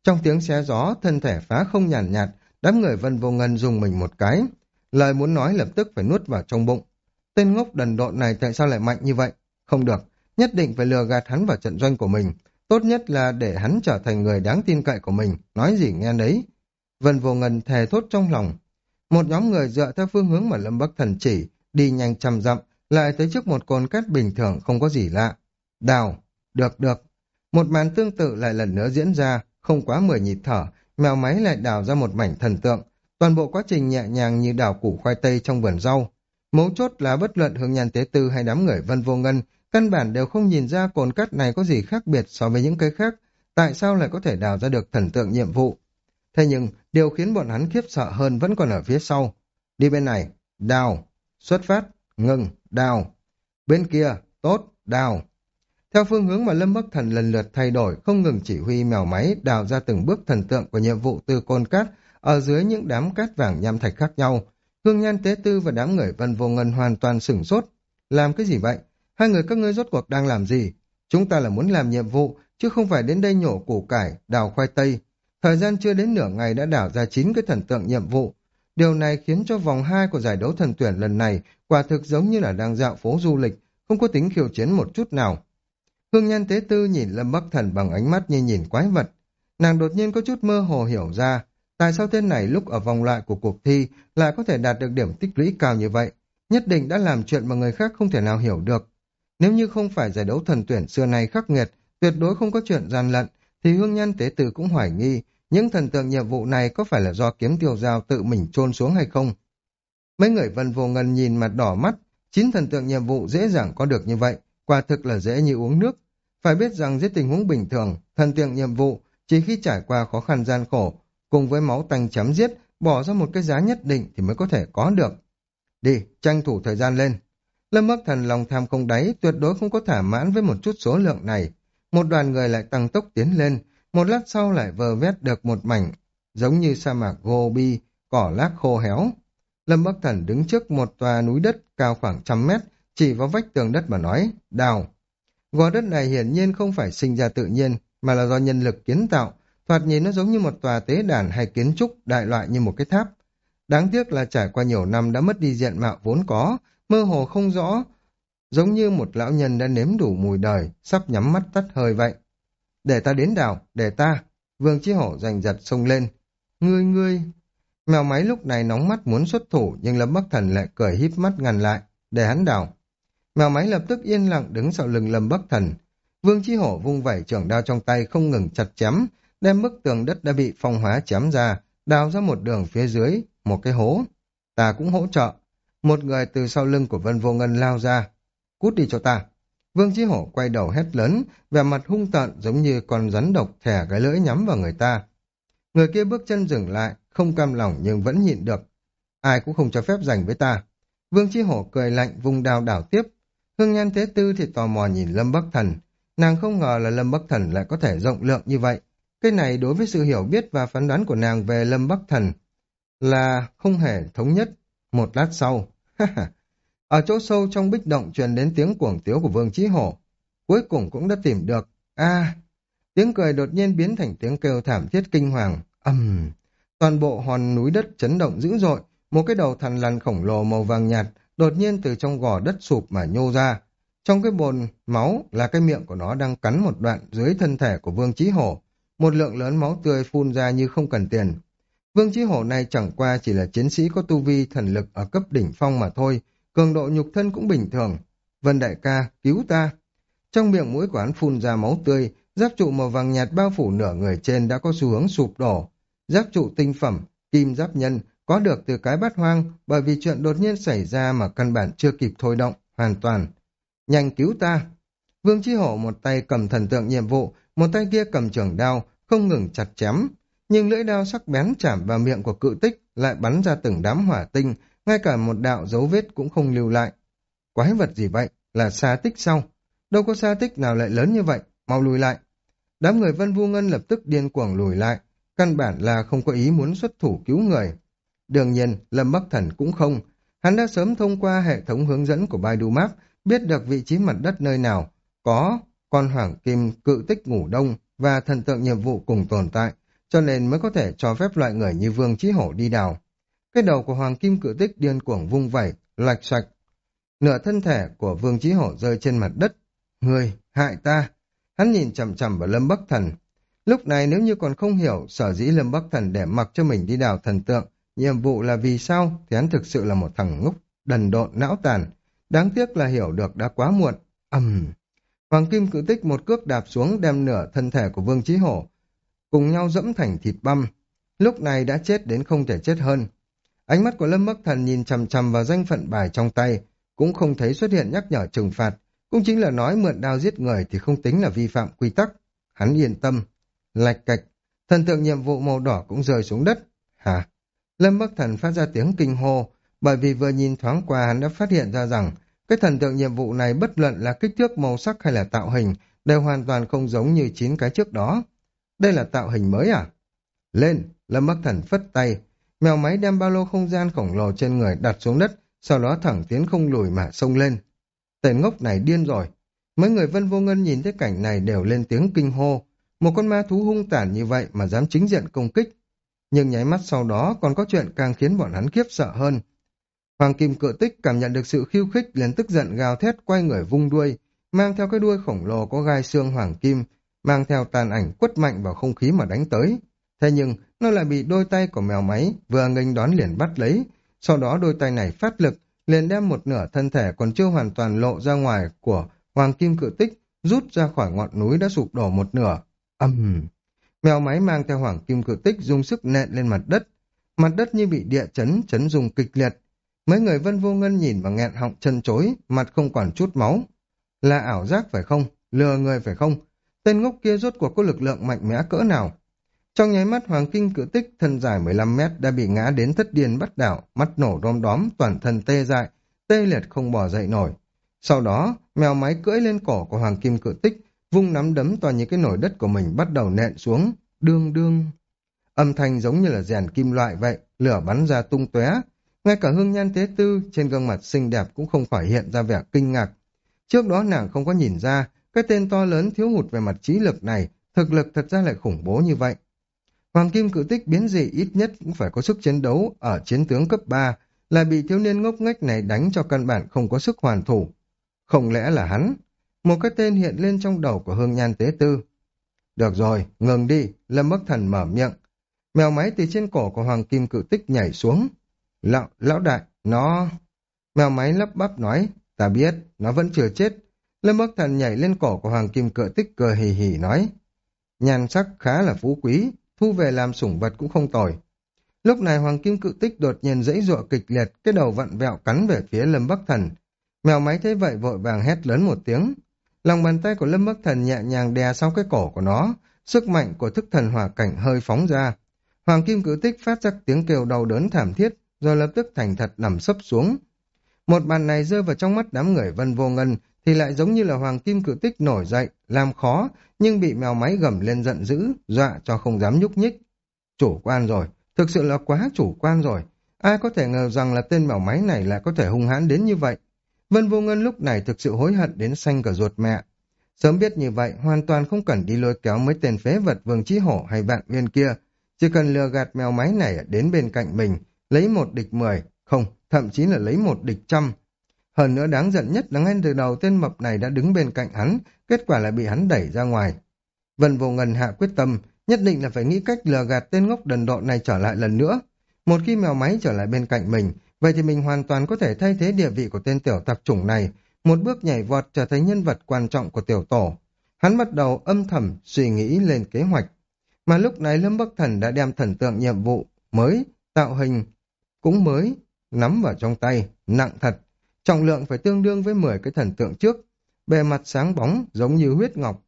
Trong tiếng xé gió, thân thể phá không nhàn nhạt, nhạt, đám người Vân Vô Ngân dùng mình một cái. Lời muốn nói lập tức phải nuốt vào trong bụng. Tên ngốc đần độn này tại sao lại mạnh như vậy? Không được, nhất định phải lừa gạt hắn vào trận doanh của mình. Tốt nhất là để hắn trở thành người đáng tin cậy của mình, nói gì nghe nấy. Vân Vô Ngân thề thốt trong lòng. Một nhóm người dựa theo phương hướng mà Lâm Bắc Thần chỉ, đi nhanh trăm dặm, lại tới trước một cồn cát bình thường không có gì lạ. Đào, được được. Một màn tương tự lại lần nữa diễn ra, không quá mười nhịp thở, mèo máy lại đào ra một mảnh thần tượng. Toàn bộ quá trình nhẹ nhàng như đào củ khoai tây trong vườn rau. Mấu chốt là bất luận Hương Nhan Tế Tư hay đám người Vân Vô Ngân, căn bản đều không nhìn ra cồn cát này có gì khác biệt so với những cái khác. Tại sao lại có thể đào ra được thần tượng nhiệm vụ? Thế nhưng, điều khiến bọn hắn khiếp sợ hơn vẫn còn ở phía sau. Đi bên này, đào, xuất phát, ngừng, đào. Bên kia, tốt, đào. Theo phương hướng mà Lâm Bắc Thần lần lượt thay đổi, không ngừng chỉ huy mèo máy đào ra từng bước thần tượng của nhiệm vụ từ cồn cát, ở dưới những đám cát vàng nham thạch khác nhau. Hương Nhan Tế Tư và đám người Vân Vô Ngân hoàn toàn sửng sốt. Làm cái gì vậy? Hai người các ngươi rốt cuộc đang làm gì? Chúng ta là muốn làm nhiệm vụ, chứ không phải đến đây nhổ củ cải, đào khoai tây. Thời gian chưa đến nửa ngày đã đào ra chín cái thần tượng nhiệm vụ. Điều này khiến cho vòng hai của giải đấu thần tuyển lần này quả thực giống như là đang dạo phố du lịch, không có tính khiêu chiến một chút nào. Hương Nhan Tế Tư nhìn Lâm Bắc Thần bằng ánh mắt như nhìn quái vật. Nàng đột nhiên có chút mơ hồ hiểu ra, tại sao tên này lúc ở vòng loại của cuộc thi lại có thể đạt được điểm tích lũy cao như vậy. Nhất định đã làm chuyện mà người khác không thể nào hiểu được. Nếu như không phải giải đấu thần tuyển xưa này khắc nghiệt, tuyệt đối không có chuyện gian lận, thì Hương Nhan Tế Tư cũng hoài nghi những thần tượng nhiệm vụ này có phải là do Kiếm Tiêu Giao tự mình chôn xuống hay không. Mấy người Vân Vô Ngân nhìn mặt đỏ mắt, chín thần tượng nhiệm vụ dễ dàng có được như vậy, quả thực là dễ như uống nước. Phải biết rằng dưới tình huống bình thường, thần tượng nhiệm vụ chỉ khi trải qua khó khăn gian khổ, cùng với máu tanh chém giết, bỏ ra một cái giá nhất định thì mới có thể có được. Đi, tranh thủ thời gian lên. Lâm Bắc Thần lòng tham không đáy, tuyệt đối không có thỏa mãn với một chút số lượng này. Một đoàn người lại tăng tốc tiến lên, một lát sau lại vờ vét được một mảnh, giống như sa mạc Gobi, cỏ lác khô héo. Lâm Bắc Thần đứng trước một tòa núi đất cao khoảng trăm mét, chỉ vào vách tường đất mà nói, đào. Gò đất này hiển nhiên không phải sinh ra tự nhiên, mà là do nhân lực kiến tạo, thoạt nhìn nó giống như một tòa tế đàn hay kiến trúc đại loại như một cái tháp. Đáng tiếc là trải qua nhiều năm đã mất đi diện mạo vốn có, mơ hồ không rõ, giống như một lão nhân đã nếm đủ mùi đời, sắp nhắm mắt tắt hơi vậy. Để ta đến đào, để ta. Vương Chí Hổ giành giật xông lên. Ngươi ngươi. Mèo máy lúc này nóng mắt muốn xuất thủ, nhưng Lâm Bắc Thần lại cười híp mắt ngăn lại, để hắn đào. Mèo máy lập tức yên lặng đứng sau lưng Lâm Bắc Thần. Vương Chí Hổ vung vẩy trường đao trong tay không ngừng chặt chém, đem bức tường đất đã bị phong hóa chém ra, đào ra một đường phía dưới, một cái hố. Ta cũng hỗ trợ. Một người từ sau lưng của Vân Vô Ngân lao ra. Cút đi cho ta. Vương Chí Hổ quay đầu hét lớn, vẻ mặt hung tợn giống như con rắn độc thè cái lưỡi nhắm vào người ta. Người kia bước chân dừng lại, không cam lòng nhưng vẫn nhịn được. Ai cũng không cho phép giành với ta. Vương Chí Hổ cười lạnh vung đao đảo tiếp. Hương Nhan Tế Tư thì tò mò nhìn Lâm Bắc Thần. Nàng không ngờ là Lâm Bắc Thần lại có thể rộng lượng như vậy. Cái này đối với sự hiểu biết và phán đoán của nàng về Lâm Bắc Thần là không hề thống nhất. Một lát sau, ở chỗ sâu trong bích động truyền đến tiếng cuồng tiếu của Vương Chí Hổ. Cuối cùng cũng đã tìm được. A, tiếng cười đột nhiên biến thành tiếng kêu thảm thiết kinh hoàng. Ầm, um, toàn bộ hòn núi đất chấn động dữ dội. Một cái đầu thằn lằn khổng lồ màu vàng nhạt đột nhiên từ trong gò đất sụp mà nhô ra. Trong cái bồn máu là cái miệng của nó đang cắn một đoạn dưới thân thể của Vương Chí Hổ. Một lượng lớn máu tươi phun ra như không cần tiền. Vương Chí Hổ này chẳng qua chỉ là chiến sĩ có tu vi thần lực ở cấp đỉnh phong mà thôi, cường độ nhục thân cũng bình thường. Vân đại ca, cứu ta. Trong miệng mũi của hắn phun ra máu tươi, giáp trụ màu vàng nhạt bao phủ nửa người trên đã có xu hướng sụp đổ. Giáp trụ tinh phẩm, kim giáp nhân, có được từ cái bát hoang bởi vì chuyện đột nhiên xảy ra mà căn bản chưa kịp thôi động, hoàn toàn. Nhanh cứu ta. Vương Chí Hổ một tay cầm thần tượng nhiệm vụ, một tay kia cầm trường đao, không ngừng chặt chém. Nhưng lưỡi đao sắc bén chạm vào miệng của cự tích lại bắn ra từng đám hỏa tinh, ngay cả một đạo dấu vết cũng không lưu lại. Quái vật gì vậy? Là sa tích sao? Đâu có sa tích nào lại lớn như vậy? Mau lùi lại. Đám người Vân Vu Ngân lập tức điên cuồng lùi lại, căn bản là không có ý muốn xuất thủ cứu người. Đương nhiên, Lâm Bắc Thần cũng không. Hắn đã sớm thông qua hệ thống hướng dẫn của Baidu Map, biết được vị trí mặt đất nơi nào có con hoàng kim cự tích ngủ đông và thần tượng nhiệm vụ cùng tồn tại, cho nên mới có thể cho phép loại người như Vương Chí Hổ đi đào. Cái đầu của Hoàng Kim Cự Tích điên cuồng vung vẩy, lạch xoạch. Nửa thân thể của Vương Chí Hổ rơi trên mặt đất. Người, hại ta. Hắn nhìn chằm chằm vào Lâm Bắc Thần. Lúc này nếu như còn không hiểu sở dĩ Lâm Bắc Thần để mặc cho mình đi đào thần tượng, nhiệm vụ là vì sao, thì hắn thực sự là một thằng ngốc, đần độn, não tàn. Đáng tiếc là hiểu được đã quá muộn. Ầm. Uhm. Hoàng Kim Cự Tích một cước đạp xuống đem nửa thân thể của Vương Chí Hổ cùng nhau dẫm thành thịt băm. Lúc này đã chết đến không thể chết hơn. Ánh mắt của Lâm Bắc Thần nhìn chằm chằm vào danh phận bài trong tay, cũng không thấy xuất hiện nhắc nhở trừng phạt, cũng chính là nói mượn đao giết người thì không tính là vi phạm quy tắc. Hắn yên tâm. Lạch cạch, thần tượng nhiệm vụ màu đỏ cũng rơi xuống đất. Hả? Lâm Bắc Thần phát ra tiếng kinh hô, bởi vì vừa nhìn thoáng qua hắn đã phát hiện ra rằng cái thần tượng nhiệm vụ này bất luận là kích thước, màu sắc hay là tạo hình đều hoàn toàn không giống như chín cái trước đó. Đây là tạo hình mới à? Lên, Lâm Bắc Thần phất tay, mèo máy đem ba lô không gian khổng lồ trên người đặt xuống đất, sau đó thẳng tiến không lùi mà xông lên. Tên ngốc này điên rồi. Mấy người Vân Vô Ngân nhìn thấy cảnh này đều lên tiếng kinh hô. Một con ma thú hung tàn như vậy mà dám chính diện công kích. Nhưng nháy mắt sau đó còn có chuyện càng khiến bọn hắn khiếp sợ hơn. Hoàng Kim Cự Tích cảm nhận được sự khiêu khích liền tức giận gào thét quay người vung đuôi, mang theo cái đuôi khổng lồ có gai xương hoàng kim, mang theo tàn ảnh quất mạnh vào không khí mà đánh tới. Thế nhưng nó lại bị đôi tay của mèo máy vừa nghênh đón liền bắt lấy, sau đó đôi tay này phát lực liền đem một nửa thân thể còn chưa hoàn toàn lộ ra ngoài của Hoàng Kim Cự Tích rút ra khỏi ngọn núi đã sụp đổ một nửa. Âm! Uhm. Mèo máy mang theo Hoàng Kim Cự Tích dùng sức nện lên mặt đất. Mặt đất như bị địa chấn, chấn rung kịch liệt. Mấy người Vân Vô Ngân nhìn và nghẹn họng chân chối, mặt không còn chút máu. Là ảo giác phải không? Lừa người phải không? Tên ngốc kia rốt cuộc có lực lượng mạnh mẽ cỡ nào? Trong nháy mắt Hoàng Kim Cự Tích thân dài mười lăm mét đã bị ngã đến thất điên bắt đảo, mắt nổ đom đóm, toàn thân tê dại, tê liệt không bò dậy nổi. Sau đó, mèo máy cưỡi lên cổ của Hoàng Kim Cự Tích, vung nắm đấm to như cái nồi đất của mình bắt đầu nện xuống, đương đương. Âm thanh giống như là rèn kim loại vậy, lửa bắn ra tung tóe. Ngay cả Hương Nhan Tế Tư trên gương mặt xinh đẹp cũng không khỏi hiện ra vẻ kinh ngạc. Trước đó nàng không có nhìn ra, cái tên to lớn thiếu hụt về mặt trí lực này, thực lực thật ra lại khủng bố như vậy. Hoàng Kim Cự Tích biến dị ít nhất cũng phải có sức chiến đấu ở chiến tướng cấp ba, là bị thiếu niên ngốc nghếch này đánh cho căn bản không có sức hoàn thủ. Không lẽ là hắn? Một cái tên hiện lên trong đầu của Hương Nhan Tế Tư. Được rồi, ngừng đi, Lâm Bắc Thần mở miệng. Mèo máy từ trên cổ của Hoàng Kim Cự Tích nhảy xuống. Lão, lão đại, nó... Mèo máy lắp bắp nói, ta biết, nó vẫn chưa chết. Lâm Bắc Thần nhảy lên cổ của Hoàng Kim Cự Tích cười hì hì nói. Nhan sắc khá là phú quý, thu về làm sủng vật cũng không tồi. Lúc này Hoàng Kim Cự Tích đột nhiên giãy giụa kịch liệt, cái đầu vặn vẹo cắn về phía Lâm Bắc Thần. Mèo máy thấy vậy vội vàng hét lớn một tiếng. Lòng bàn tay của Lâm Bắc Thần nhẹ nhàng đè sau cái cổ của nó, sức mạnh của thức thần hỏa cảnh hơi phóng ra. Hoàng Kim Cự Tích phát ra tiếng kêu đau đớn thảm thiết, rồi lập tức thành thật nằm sấp xuống. Một màn này rơi vào trong mắt đám người Vân Vô Ngân thì lại giống như là Hoàng Kim Cự Tích nổi dậy, làm khó, nhưng bị mèo máy gầm lên giận dữ, dọa cho không dám nhúc nhích. Chủ quan rồi, thực sự là quá chủ quan rồi. Ai có thể ngờ rằng là tên mèo máy này lại có thể hung hãn đến như vậy. Vân Vô Ngân lúc này thực sự hối hận đến xanh cả ruột mẹ. Sớm biết như vậy, hoàn toàn không cần đi lôi kéo mấy tên phế vật Vương Chí Hổ hay Vạn Uyên kia. Chỉ cần lừa gạt mèo máy này đến bên cạnh mình, lấy một địch mười, không, thậm chí là lấy một địch trăm. Hơn nữa đáng giận nhất là ngay từ đầu tên mập này đã đứng bên cạnh hắn, kết quả là bị hắn đẩy ra ngoài. Vân Vô Ngân hạ quyết tâm, nhất định là phải nghĩ cách lừa gạt tên ngốc đần độn này trở lại lần nữa. Một khi mèo máy trở lại bên cạnh mình, vậy thì mình hoàn toàn có thể thay thế địa vị của tên tiểu tạp chủng này, một bước nhảy vọt trở thành nhân vật quan trọng của tiểu tổ. Hắn bắt đầu âm thầm suy nghĩ lên kế hoạch. Mà lúc này Lâm Bắc Thần đã đem thần tượng nhiệm vụ mới, tạo hình cũng mới, nắm vào trong tay, nặng thật. Trọng lượng phải tương đương với mười cái thần tượng trước, bề mặt sáng bóng giống như huyết ngọc.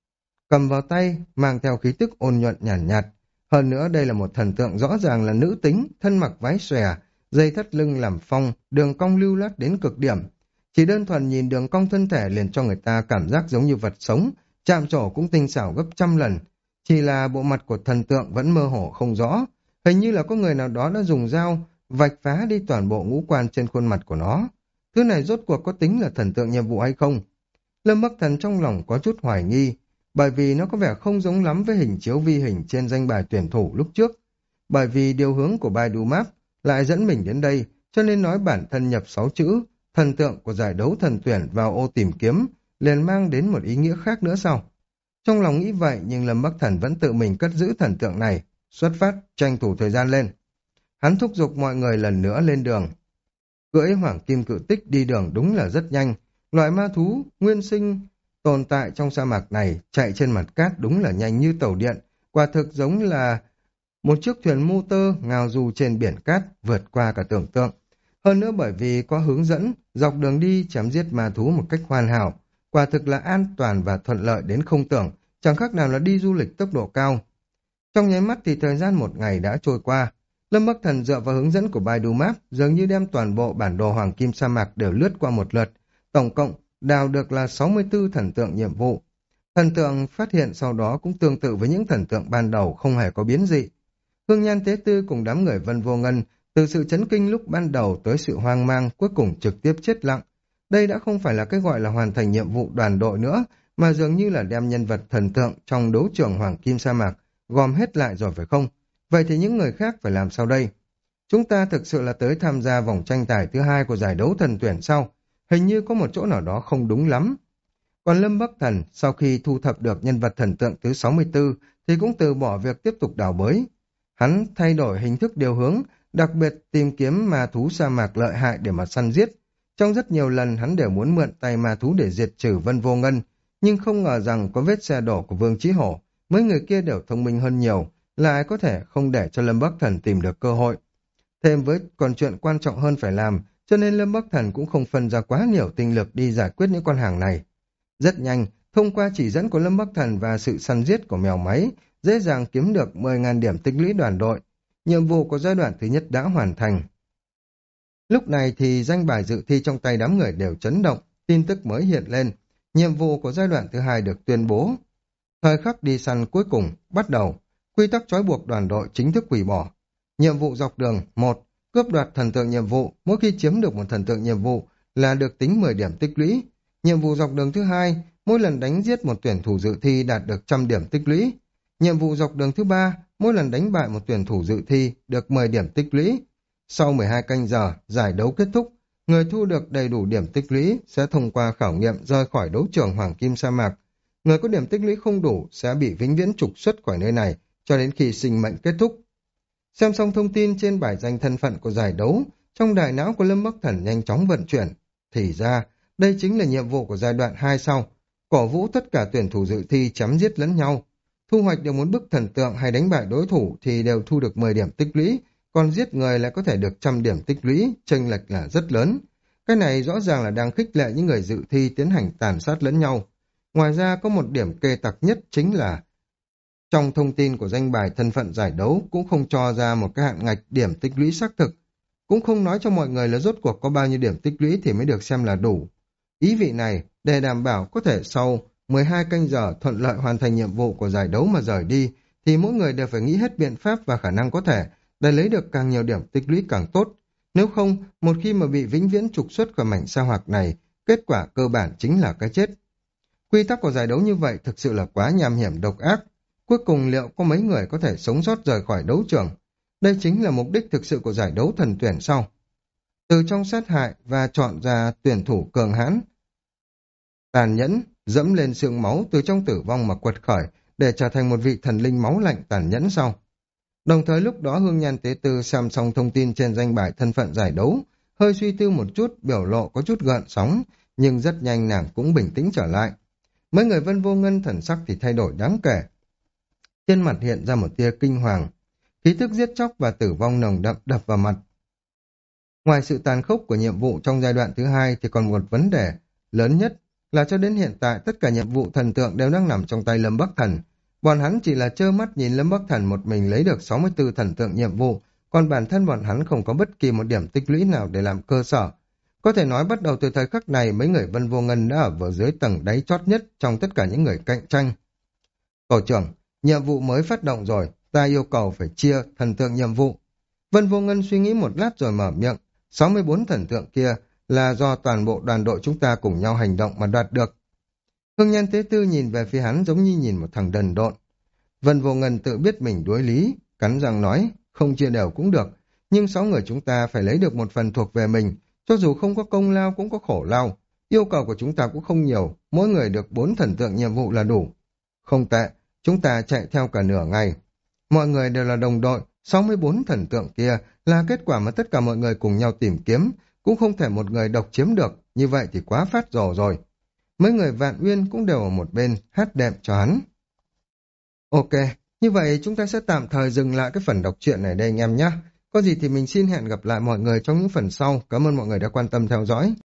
Cầm vào tay, mang theo khí tức ôn nhuận nhàn nhạt, nhạt. Hơn nữa đây là một thần tượng rõ ràng là nữ tính, thân mặc váy xòe, dây thắt lưng làm phong, đường cong lưu loát đến cực điểm. Chỉ đơn thuần nhìn đường cong thân thể liền cho người ta cảm giác giống như vật sống, chạm trổ cũng tinh xảo gấp trăm lần. Chỉ là bộ mặt của thần tượng vẫn mơ hồ không rõ, hình như là có người nào đó đã dùng dao vạch phá đi toàn bộ ngũ quan trên khuôn mặt của nó. Thứ này rốt cuộc có tính là thần tượng nhiệm vụ hay không? Lâm Bắc Thần trong lòng có chút hoài nghi. bởi vì nó có vẻ không giống lắm với hình chiếu vi hình trên danh bài tuyển thủ lúc trước. Bởi vì điều hướng của Baidu Map lại dẫn mình đến đây, cho nên nói bản thân nhập sáu chữ thần tượng của giải đấu thần tuyển vào ô tìm kiếm liền mang đến một ý nghĩa khác nữa sau. Trong lòng nghĩ vậy nhưng Lâm Bắc Thần vẫn tự mình cất giữ thần tượng này, xuất phát, tranh thủ thời gian lên. Hắn thúc giục mọi người lần nữa lên đường. Cưỡi hoàng kim cự tích đi đường đúng là rất nhanh, loại ma thú, nguyên sinh, tồn tại trong sa mạc này chạy trên mặt cát đúng là nhanh như tàu điện, quả thực giống là một chiếc thuyền motor ngao du trên biển cát vượt qua cả tưởng tượng. Hơn nữa bởi vì có hướng dẫn, dọc đường đi chém giết ma thú một cách hoàn hảo, quả thực là an toàn và thuận lợi đến không tưởng, chẳng khác nào là đi du lịch tốc độ cao. Trong nháy mắt thì thời gian một ngày đã trôi qua, Lâm Bắc Thần dựa vào hướng dẫn của Baidu Map dường như đem toàn bộ bản đồ hoàng kim sa mạc đều lướt qua một lượt, tổng cộng đào được là sáu mươi tư thần tượng nhiệm vụ. Thần tượng phát hiện sau đó cũng tương tự với những thần tượng ban đầu, không hề có biến dị. Hương Nhan Tế Tư cùng đám người Vân Vô Ngân từ sự chấn kinh lúc ban đầu tới sự hoang mang cuối cùng trực tiếp chết lặng. Đây đã không phải là cái gọi là hoàn thành nhiệm vụ đoàn đội nữa, mà dường như là đem nhân vật thần tượng trong đấu trường hoàng kim sa mạc gom hết lại rồi phải không? Vậy thì những người khác phải làm sao đây? Chúng ta thực sự là tới tham gia vòng tranh tài thứ hai của giải đấu thần tuyển sau. Hình như có một chỗ nào đó không đúng lắm. Còn Lâm Bắc Thần sau khi thu thập được nhân vật thần tượng thứ sáu mươi tư thì cũng từ bỏ việc tiếp tục đào bới. Hắn thay đổi hình thức điều hướng, đặc biệt tìm kiếm ma thú sa mạc lợi hại để mà săn giết. Trong rất nhiều lần hắn đều muốn mượn tay ma thú để diệt trừ Vân Vô Ngân, nhưng không ngờ rằng có vết xe đổ của Vương Chí Hổ, mấy người kia đều thông minh hơn nhiều, lại có thể không để cho Lâm Bắc Thần tìm được cơ hội. Thêm với còn chuyện quan trọng hơn phải làm, cho nên Lâm Bắc Thần cũng không phân ra quá nhiều tinh lực đi giải quyết những con hàng này. Rất nhanh, thông qua chỉ dẫn của Lâm Bắc Thần và sự săn giết của mèo máy, dễ dàng kiếm được mười nghìn điểm tích lũy đoàn đội. Nhiệm vụ của giai đoạn thứ nhất đã hoàn thành. Lúc này thì danh bài dự thi trong tay đám người đều chấn động, tin tức mới hiện lên. Nhiệm vụ của giai đoạn thứ hai được tuyên bố. Thời khắc đi săn cuối cùng, bắt đầu. Quy tắc trói buộc đoàn đội chính thức hủy bỏ. Nhiệm vụ dọc đường, một. Cướp đoạt thần tượng nhiệm vụ, mỗi khi chiếm được một thần tượng nhiệm vụ là được tính mười điểm tích lũy. Nhiệm vụ dọc đường thứ hai, mỗi lần đánh giết một tuyển thủ dự thi đạt được một trăm điểm tích lũy. Nhiệm vụ dọc đường thứ ba, mỗi lần đánh bại một tuyển thủ dự thi được mười điểm tích lũy. Sau mười hai canh giờ, giải đấu kết thúc, người thu được đầy đủ điểm tích lũy sẽ thông qua khảo nghiệm rời khỏi đấu trường Hoàng Kim Sa Mạc. Người có điểm tích lũy không đủ sẽ bị vĩnh viễn trục xuất khỏi nơi này cho đến khi sinh mệnh kết thúc. Xem xong thông tin trên bài danh thân phận của giải đấu, trong đại não của Lâm Bắc Thần nhanh chóng vận chuyển. Thì ra, đây chính là nhiệm vụ của giai đoạn hai sau. Cổ vũ tất cả tuyển thủ dự thi chém giết lẫn nhau. Thu hoạch được muốn bức thần tượng hay đánh bại đối thủ thì đều thu được mười điểm tích lũy, còn giết người lại có thể được một trăm điểm tích lũy, chênh lệch là rất lớn. Cái này rõ ràng là đang khích lệ những người dự thi tiến hành tàn sát lẫn nhau. Ngoài ra có một điểm kê tặc nhất chính là trong thông tin của danh bài thân phận giải đấu cũng không cho ra một cái hạn ngạch điểm tích lũy xác thực, cũng không nói cho mọi người là rốt cuộc có bao nhiêu điểm tích lũy thì mới được xem là đủ. Ý vị này, để đảm bảo có thể sau mười hai canh giờ thuận lợi hoàn thành nhiệm vụ của giải đấu mà rời đi, thì mỗi người đều phải nghĩ hết biện pháp và khả năng có thể để lấy được càng nhiều điểm tích lũy càng tốt. Nếu không, một khi mà bị vĩnh viễn trục xuất khỏi mảnh sa hoặc này, kết quả cơ bản chính là cái chết. Quy tắc của giải đấu như vậy thực sự là quá nham hiểm độc ác. Cuối cùng liệu có mấy người có thể sống sót rời khỏi đấu trường? Đây chính là mục đích thực sự của giải đấu thần tuyển sau. Từ trong sát hại và chọn ra tuyển thủ cường hãn, tàn nhẫn, dẫm lên xương máu từ trong tử vong mà quật khởi để trở thành một vị thần linh máu lạnh tàn nhẫn sau. Đồng thời lúc đó Hương Nhan Tế Tư xem xong thông tin trên danh bài thân phận giải đấu, hơi suy tư một chút, biểu lộ có chút gợn sóng, nhưng rất nhanh nàng cũng bình tĩnh trở lại. Mấy người Vân Vô Ngân thần sắc thì thay đổi đáng kể. Trên mặt hiện ra một tia kinh hoàng, khí thức giết chóc và tử vong nồng đậm đập vào mặt. Ngoài sự tàn khốc của nhiệm vụ trong giai đoạn thứ hai thì còn một vấn đề lớn nhất là cho đến hiện tại tất cả nhiệm vụ thần tượng đều đang nằm trong tay Lâm Bắc Thần. Bọn hắn chỉ là trơ mắt nhìn Lâm Bắc Thần một mình lấy được sáu mươi tư thần tượng nhiệm vụ, còn bản thân bọn hắn không có bất kỳ một điểm tích lũy nào để làm cơ sở. Có thể nói bắt đầu từ thời khắc này mấy người Vân Vô Ngân đã ở vào dưới tầng đáy chót nhất trong tất cả những người cạnh tranh. Tổ trưởng, nhiệm vụ mới phát động rồi, ta yêu cầu phải chia thần tượng nhiệm vụ. Vân Vô Ngân suy nghĩ một lát rồi mở miệng, sáu mươi bốn thần tượng kia là do toàn bộ đoàn đội chúng ta cùng nhau hành động mà đoạt được. Hương Nhan Tế Tư nhìn về phía hắn giống như nhìn một thằng đần độn. Vân Vô Ngân tự biết mình đối lý, cắn răng nói, không chia đều cũng được, nhưng sáu người chúng ta phải lấy được một phần thuộc về mình, cho dù không có công lao cũng có khổ lao. Yêu cầu của chúng ta cũng không nhiều, mỗi người được bốn thần tượng nhiệm vụ là đủ. Không tệ, chúng ta chạy theo cả nửa ngày. Mọi người đều là đồng đội, sáu mươi bốn thần tượng kia là kết quả mà tất cả mọi người cùng nhau tìm kiếm, cũng không thể một người độc chiếm được, như vậy thì quá phát rồ rồi. Mấy người Vạn Uyên cũng đều ở một bên hát đệm cho hắn. Ok, như vậy chúng ta sẽ tạm thời dừng lại cái phần đọc truyện này đây anh em nhé. Có gì thì mình xin hẹn gặp lại mọi người trong những phần sau. Cảm ơn mọi người đã quan tâm theo dõi.